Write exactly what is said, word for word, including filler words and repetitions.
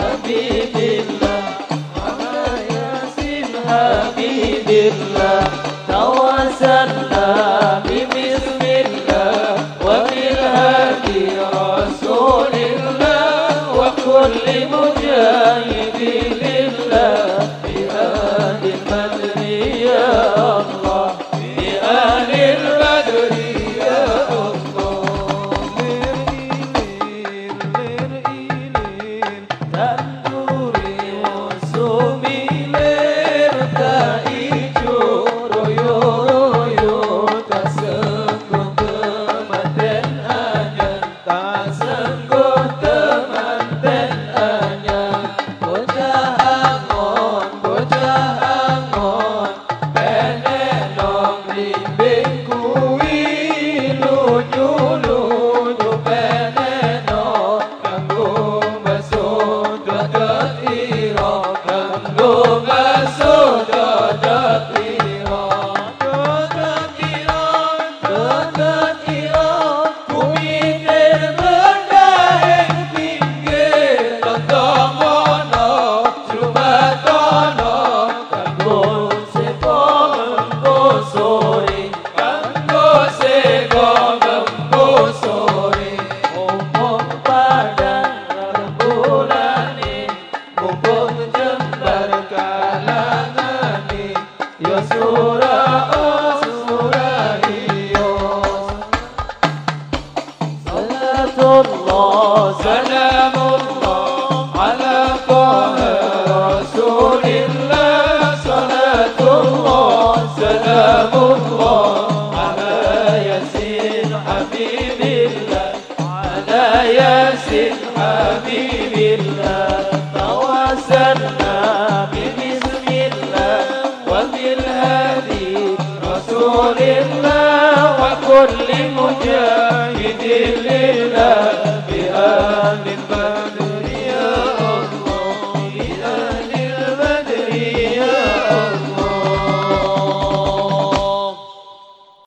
حبيب الله على ياسين حبيب الله توسلنا ببسم الله وبالهادي رسول الله وكل مجاهد لله بأهل البدر يا الله بأهل البدر يا الله تندوري وسومي ler tak ijo royo royo tak sengguh temanten anyar tak sengguh temanten anyar bocah angon bocah angon penenong limbing kuwi lunyu lunyu penenong kanggo basuh dodot ira kanggo basuh dodot ira dodot ira dodot ira bumi terbentang ing pinggir lontong mono Jumatono kanggo seko mengko sore kanggo seko mengko sore omong padang rembulane mumpung jembar kalangane ya surah oh surah iyo salatullah salamullah ala taha rasulillah salatullah salamullah ala yasin habibillah ala yasin habibillah tawasalna bibismillah wa bilhadi rasulillah wa kulli mujahidin